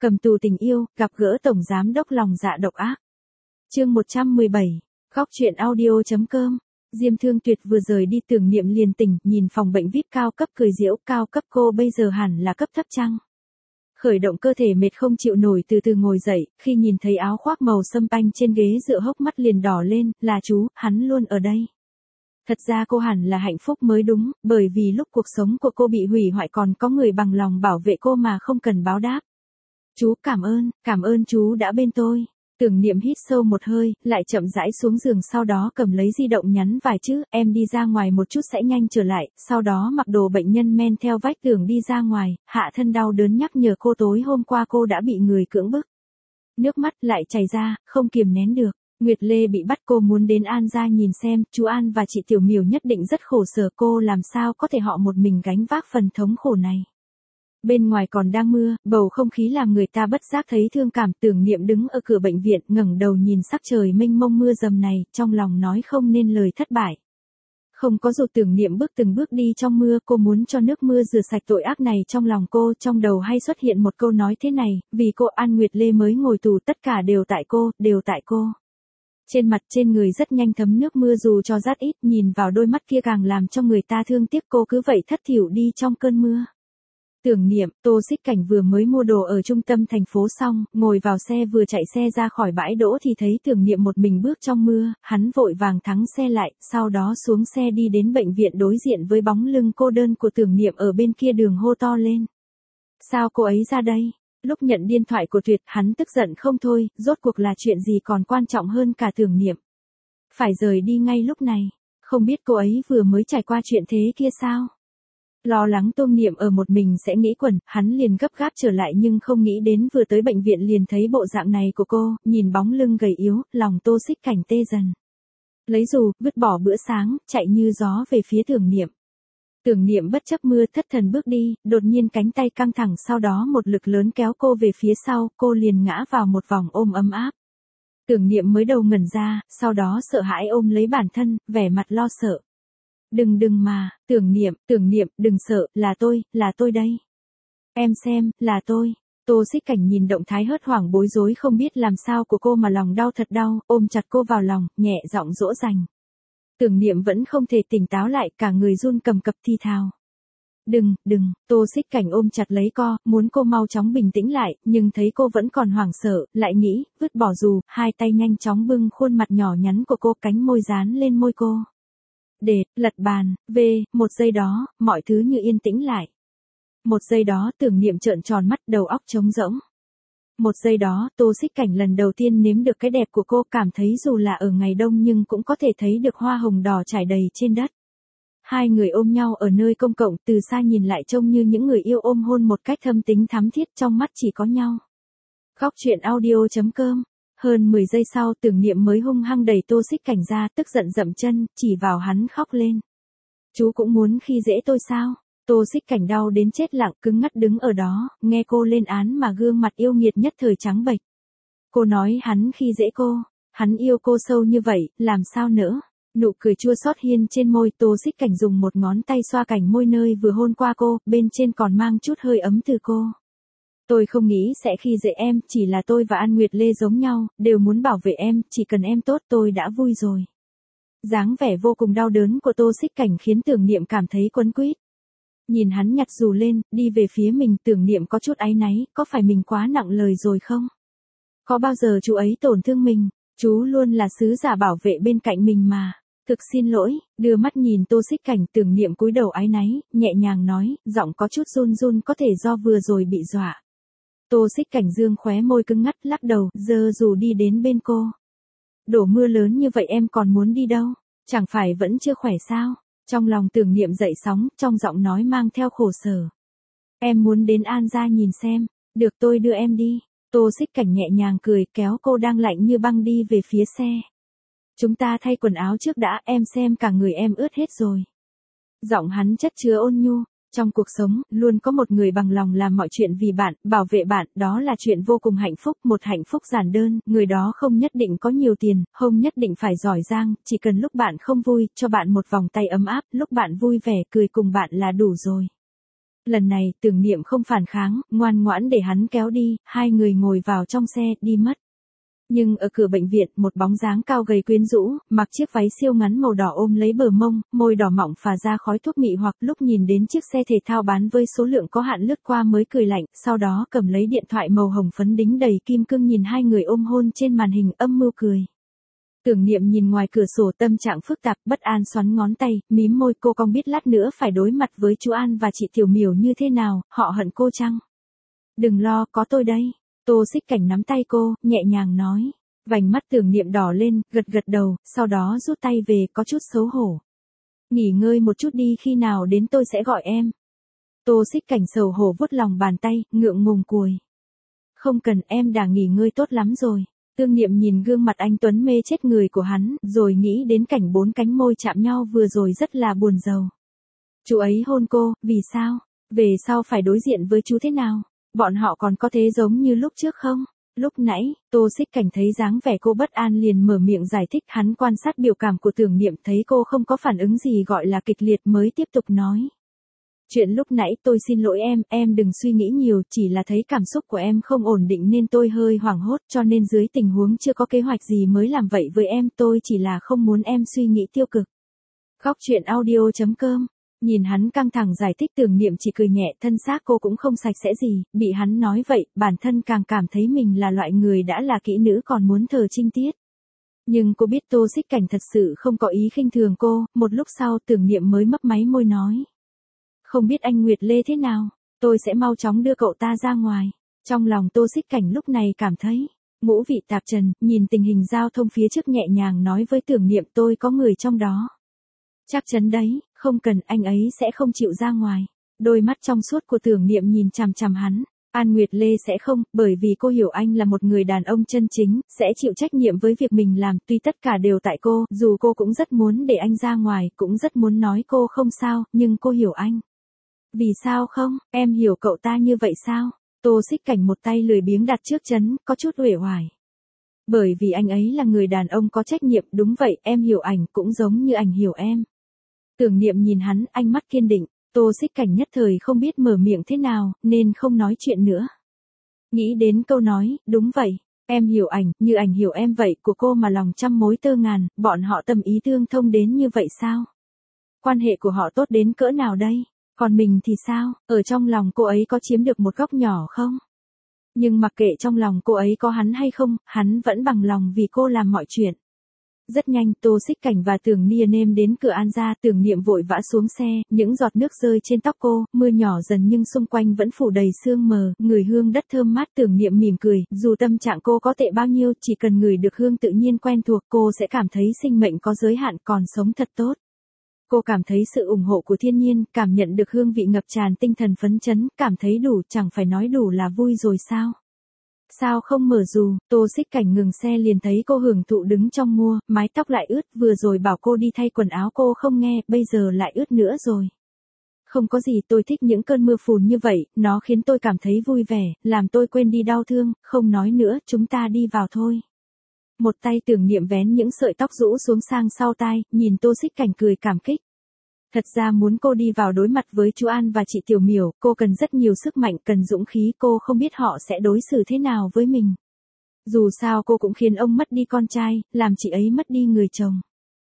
Cầm tù tình yêu, gặp gỡ tổng giám đốc lòng dạ độc ác. Chương 117. Góc truyện audio.com. Diêm Thương Tuyệt vừa rời đi tưởng niệm liền tỉnh, nhìn phòng bệnh VIP cao cấp cười giễu, cao cấp cô bây giờ hẳn là cấp thấp chăng? Khởi động cơ thể mệt không chịu nổi từ từ ngồi dậy, khi nhìn thấy áo khoác màu sâm panh trên ghế dựa hốc mắt liền đỏ lên, là chú, hắn luôn ở đây. Thật ra cô hẳn là hạnh phúc mới đúng, bởi vì lúc cuộc sống của cô bị hủy hoại còn có người bằng lòng bảo vệ cô mà không cần báo đáp. Chú cảm ơn chú đã bên tôi. Tưởng niệm hít sâu một hơi, lại chậm rãi xuống giường sau đó cầm lấy di động nhắn vài chữ, em đi ra ngoài một chút sẽ nhanh trở lại, sau đó mặc đồ bệnh nhân men theo vách tường đi ra ngoài, hạ thân đau đớn nhắc nhở cô tối hôm qua cô đã bị người cưỡng bức. Nước mắt lại chảy ra, không kiềm nén được. Nguyệt Lê bị bắt, cô muốn đến An gia nhìn xem, chú An và chị Tiểu Miểu nhất định rất khổ sở, cô làm sao có thể họ một mình gánh vác phần thống khổ này. Bên ngoài còn đang mưa, bầu không khí làm người ta bất giác thấy thương cảm. Tưởng niệm đứng ở cửa bệnh viện, ngẩng đầu nhìn sắc trời mênh mông mưa dầm này, trong lòng nói không nên lời thất bại. Không có dù tưởng niệm từng bước đi trong mưa, cô muốn cho nước mưa rửa sạch tội ác này trong lòng cô. Trong đầu hay xuất hiện một câu nói thế này, vì cô An Nguyệt Lê mới ngồi tù, tất cả đều tại cô. Trên mặt trên người rất nhanh thấm nước mưa dù cho rát ít, nhìn vào đôi mắt kia càng làm cho người ta thương tiếc. Cô cứ vậy thất thểu đi trong cơn mưa. Tưởng niệm, Tô Xích Cảnh vừa mới mua đồ ở trung tâm thành phố xong, ngồi vào xe vừa chạy xe ra khỏi bãi đỗ thì thấy tưởng niệm một mình bước trong mưa, hắn vội vàng thắng xe lại, sau đó xuống xe đi đến bệnh viện đối diện với bóng lưng cô đơn của tưởng niệm ở bên kia đường hô to lên. Sao cô ấy ra đây? Lúc nhận điện thoại của Tuyệt, hắn tức giận không thôi, rốt cuộc là chuyện gì còn quan trọng hơn cả tưởng niệm. Phải rời đi ngay lúc này, không biết cô ấy vừa mới trải qua chuyện thế kia sao? Lo lắng Tô Niệm ở một mình sẽ nghĩ quẩn, hắn liền gấp gáp trở lại nhưng không nghĩ đến vừa tới bệnh viện liền thấy bộ dạng này của cô, nhìn bóng lưng gầy yếu, lòng Tô Xích Cảnh tê dần. Lấy dù, vứt bỏ bữa sáng, chạy như gió về phía tưởng niệm. Tưởng niệm bất chấp mưa thất thần bước đi, đột nhiên cánh tay căng thẳng sau đó một lực lớn kéo cô về phía sau, cô liền ngã vào một vòng ôm ấm áp. Tưởng niệm mới đầu ngẩn ra, sau đó sợ hãi ôm lấy bản thân, vẻ mặt lo sợ. Đừng mà, tưởng niệm, đừng sợ, là tôi đây. Em xem, là tôi. Tô Xích Cảnh nhìn động thái hốt hoảng bối rối không biết làm sao của cô mà lòng đau thật đau, ôm chặt cô vào lòng, nhẹ giọng dỗ dành. Tưởng niệm vẫn không thể tỉnh táo lại, cả người run cầm cập thi thào. Đừng, Tô Xích Cảnh ôm chặt lấy cô, muốn cô mau chóng bình tĩnh lại, nhưng thấy cô vẫn còn hoảng sợ, lại nghĩ, vứt bỏ dù, hai tay nhanh chóng bưng khuôn mặt nhỏ nhắn của cô, cánh môi dán lên môi cô. Lật bàn, một giây đó, mọi thứ như yên tĩnh lại. Một giây đó tưởng niệm trợn tròn mắt, đầu óc trống rỗng. Một giây đó, Tô Xích Cảnh lần đầu tiên nếm được cái đẹp của cô, cảm thấy dù là ở ngày đông nhưng cũng có thể thấy được hoa hồng đỏ trải đầy trên đất. Hai người ôm nhau ở nơi công cộng, từ xa nhìn lại trông như những người yêu ôm hôn một cách thâm tính thắm thiết, trong mắt chỉ có nhau. Góc truyện audio.com. Hơn 10 giây sau tưởng niệm mới hung hăng đẩy Tô Xích Cảnh ra, tức giận dậm chân, chỉ vào hắn khóc lên. Chú cũng muốn khi dễ tôi sao? Tô Xích Cảnh đau đến chết lặng, cứng ngắt đứng ở đó, nghe cô lên án mà gương mặt yêu nghiệt nhất thời trắng bệch. Cô nói hắn khi dễ cô, hắn yêu cô sâu như vậy, làm sao nữa? Nụ cười chua xót hiên trên môi, Tô Xích Cảnh dùng một ngón tay xoa cành môi nơi vừa hôn qua cô, bên trên còn mang chút hơi ấm từ cô. Tôi không nghĩ sẽ khi dễ em, chỉ là tôi và An Nguyệt Lê giống nhau, đều muốn bảo vệ em, chỉ cần em tốt tôi đã vui rồi. Dáng vẻ vô cùng đau đớn của Tô Xích Cảnh khiến tưởng niệm cảm thấy quấn quýt. Nhìn hắn nhặt dù lên, đi về phía mình, tưởng niệm có chút áy náy, có phải mình quá nặng lời rồi không? Có bao giờ chú ấy tổn thương mình, chú luôn là sứ giả bảo vệ bên cạnh mình mà. Thực xin lỗi, đưa mắt nhìn Tô Xích Cảnh, tưởng niệm cúi đầu áy náy, nhẹ nhàng nói, giọng có chút run có thể do vừa rồi bị dọa. Tô Xích Cảnh dương khóe môi cứng ngắt, lắc đầu, giơ dù đi đến bên cô. Đổ mưa lớn như vậy em còn muốn đi đâu? Chẳng phải vẫn chưa khỏe sao? Trong lòng tưởng niệm dậy sóng, trong giọng nói mang theo khổ sở. Em muốn đến An gia nhìn xem, được tôi đưa em đi. Tô Xích Cảnh nhẹ nhàng cười, kéo cô đang lạnh như băng đi về phía xe. Chúng ta thay quần áo trước đã, em xem cả người em ướt hết rồi. Giọng hắn chất chứa ôn nhu. Trong cuộc sống, luôn có một người bằng lòng làm mọi chuyện vì bạn, bảo vệ bạn, đó là chuyện vô cùng hạnh phúc, một hạnh phúc giản đơn, người đó không nhất định có nhiều tiền, không nhất định phải giỏi giang, chỉ cần lúc bạn không vui, cho bạn một vòng tay ấm áp, lúc bạn vui vẻ cười cùng bạn là đủ rồi. Lần này Tưởng Niệm không phản kháng, ngoan ngoãn để hắn kéo đi, hai người ngồi vào trong xe, đi mất. Nhưng ở cửa bệnh viện, một bóng dáng cao gầy quyến rũ, mặc chiếc váy siêu ngắn màu đỏ ôm lấy bờ mông, môi đỏ mọng phả ra khói thuốc mị hoặc lúc nhìn đến chiếc xe thể thao bán với số lượng có hạn lướt qua mới cười lạnh, sau đó cầm lấy điện thoại màu hồng phấn đính đầy kim cương nhìn hai người ôm hôn trên màn hình âm mưu cười. Tưởng Niệm nhìn ngoài cửa sổ tâm trạng phức tạp, bất an xoắn ngón tay, mím môi cô không biết lát nữa phải đối mặt với chú An và chị Tiểu Miểu như thế nào, họ hận cô chăng? Đừng lo, có tôi đây. Tô Xích Cảnh nắm tay cô, nhẹ nhàng nói. Vành mắt Tưởng Niệm đỏ lên, gật gật đầu, sau đó rút tay về, có chút xấu hổ. Nghỉ ngơi một chút đi, khi nào đến tôi sẽ gọi em. Tô Xích Cảnh xấu hổ vuốt lòng bàn tay, ngượng ngùng cùi. Không cần, em đã nghỉ ngơi tốt lắm rồi. Tưởng Niệm nhìn gương mặt anh tuấn mê chết người của hắn, rồi nghĩ đến cảnh bốn cánh môi chạm nhau vừa rồi rất là buồn rầu. Chú ấy hôn cô, vì sao? Về sau phải đối diện với chú thế nào? Bọn họ còn có thế giống như lúc trước không? Lúc nãy, Tô Xích Cảnh thấy dáng vẻ cô bất an liền mở miệng giải thích, hắn quan sát biểu cảm của Tưởng Niệm thấy cô không có phản ứng gì gọi là kịch liệt mới tiếp tục nói. Chuyện lúc nãy tôi xin lỗi em đừng suy nghĩ nhiều, chỉ là thấy cảm xúc của em không ổn định nên tôi hơi hoảng hốt, cho nên dưới tình huống chưa có kế hoạch gì mới làm vậy với em, tôi chỉ là không muốn em suy nghĩ tiêu cực. Khóc chuyện audio.com. Nhìn hắn căng thẳng giải thích, Tưởng Niệm chỉ cười nhẹ, thân xác cô cũng không sạch sẽ gì, bị hắn nói vậy, bản thân càng cảm thấy mình là loại người đã là kỹ nữ còn muốn thờ trinh tiết. Nhưng cô biết Tô Xích Cảnh thật sự không có ý khinh thường cô, một lúc sau Tưởng Niệm mới mấp máy môi nói. Không biết anh Nguyệt Lê thế nào, tôi sẽ mau chóng đưa cậu ta ra ngoài. Trong lòng Tô Xích Cảnh lúc này cảm thấy ngũ vị tạp trần, nhìn tình hình giao thông phía trước nhẹ nhàng nói với Tưởng Niệm, tôi có người trong đó. Chắc chắn đấy, không cần, anh ấy sẽ không chịu ra ngoài. Đôi mắt trong suốt của Tưởng Niệm nhìn chằm chằm hắn. An Nguyệt Lê sẽ không, bởi vì cô hiểu anh là một người đàn ông chân chính, sẽ chịu trách nhiệm với việc mình làm, tuy tất cả đều tại cô, dù cô cũng rất muốn để anh ra ngoài, cũng rất muốn nói cô không sao, nhưng cô hiểu anh. Vì sao không, em hiểu cậu ta như vậy sao? Tô Xích Cảnh một tay lười biếng đặt trước chắn, có chút uể oải. Bởi vì anh ấy là người đàn ông có trách nhiệm, đúng vậy, em hiểu ảnh cũng giống như ảnh hiểu em. Tưởng Niệm nhìn hắn, ánh mắt kiên định, Tô Xích Cảnh nhất thời không biết mở miệng thế nào, nên không nói chuyện nữa. Nghĩ đến câu nói, đúng vậy, em hiểu ảnh, như ảnh hiểu em vậy, của cô mà lòng trăm mối tơ ngàn, bọn họ tâm ý tương thông đến như vậy sao? Quan hệ của họ tốt đến cỡ nào đây? Còn mình thì sao, ở trong lòng cô ấy có chiếm được một góc nhỏ không? Nhưng mặc kệ trong lòng cô ấy có hắn hay không, hắn vẫn bằng lòng vì cô làm mọi chuyện. Rất nhanh, Tô Xích Cảnh và Tưởng Niệm đến cửa An gia, Tưởng Niệm vội vã xuống xe, những giọt nước rơi trên tóc cô, mưa nhỏ dần nhưng xung quanh vẫn phủ đầy sương mờ, người hương đất thơm mát. Tưởng Niệm mỉm cười, dù tâm trạng cô có tệ bao nhiêu, chỉ cần ngửi được hương tự nhiên quen thuộc, cô sẽ cảm thấy sinh mệnh có giới hạn, còn sống thật tốt. Cô cảm thấy sự ủng hộ của thiên nhiên, cảm nhận được hương vị ngập tràn, tinh thần phấn chấn, cảm thấy đủ, chẳng phải nói đủ là vui rồi sao? Sao không mở dù? Tô Xích Cảnh ngừng xe liền thấy cô hưởng thụ đứng trong mua, mái tóc lại ướt, vừa rồi bảo cô đi thay quần áo cô không nghe, bây giờ lại ướt nữa rồi. Không có gì, tôi thích những cơn mưa phùn như vậy, nó khiến tôi cảm thấy vui vẻ, làm tôi quên đi đau thương, không nói nữa, chúng ta đi vào thôi. Một tay Tưởng Niệm vén những sợi tóc rũ xuống sang sau tai, nhìn Tô Xích Cảnh cười cảm kích. Thật ra muốn cô đi vào đối mặt với chú An và chị Tiểu Miểu, cô cần rất nhiều sức mạnh, cần dũng khí, cô không biết họ sẽ đối xử thế nào với mình. Dù sao cô cũng khiến ông mất đi con trai, làm chị ấy mất đi người chồng.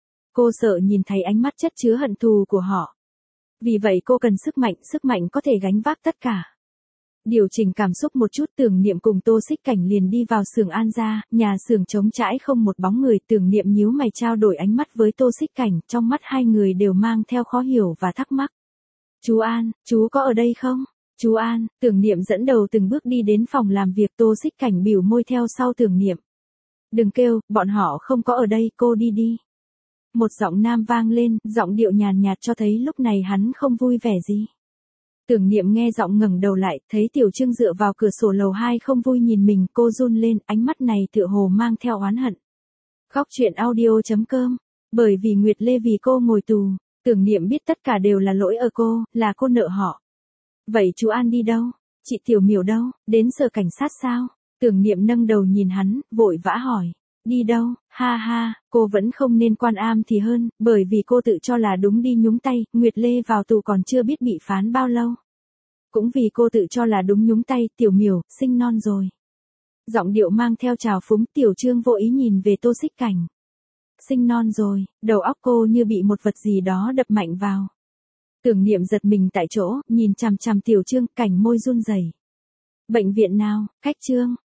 Cô sợ nhìn thấy ánh mắt chất chứa hận thù của họ. Vì vậy cô cần sức mạnh có thể gánh vác tất cả. Điều chỉnh cảm xúc một chút, Tưởng Niệm cùng Tô Xích Cảnh liền đi vào xưởng An gia, nhà xưởng trống trải không một bóng người. Tưởng Niệm nhíu mày trao đổi ánh mắt với Tô Xích Cảnh, trong mắt hai người đều mang theo khó hiểu và thắc mắc. Chú An, chú có ở đây không? Chú An, Tưởng Niệm dẫn đầu từng bước đi đến phòng làm việc, Tô Xích Cảnh bĩu môi theo sau Tưởng Niệm. Đừng kêu, bọn họ không có ở đây, cô đi đi. Một giọng nam vang lên, giọng điệu nhàn nhạt cho thấy lúc này hắn không vui vẻ gì. Tưởng Niệm nghe giọng ngẩng đầu lại, thấy Tiểu Trương dựa vào cửa sổ lầu 2 không vui nhìn mình, cô run lên, ánh mắt này tựa hồ mang theo oán hận. Khóc chuyện audio.com. Bởi vì Nguyệt Lê vì cô ngồi tù, Tưởng Niệm biết tất cả đều là lỗi ở cô, là cô nợ họ. Vậy chú An đi đâu? Chị Tiểu Miểu đâu? Đến sở cảnh sát sao? Tưởng Niệm nâng đầu nhìn hắn, vội vã hỏi. Đi đâu? Ha ha, cô vẫn không nên quan am thì hơn, bởi vì cô tự cho là đúng đi nhúng tay, Nguyệt Lê vào tù còn chưa biết bị phán bao lâu. Cũng vì cô tự cho là đúng nhúng tay, Tiểu Miểu, sinh non rồi. Giọng điệu mang theo trào phúng, Tiểu Trương vô ý nhìn về Tô Xích Cảnh. Sinh non rồi, đầu óc cô như bị một vật gì đó đập mạnh vào. Tưởng Niệm giật mình tại chỗ, nhìn chằm chằm Tiểu Trương, Cảnh môi run rẩy. Bệnh viện nào, Khách Trương,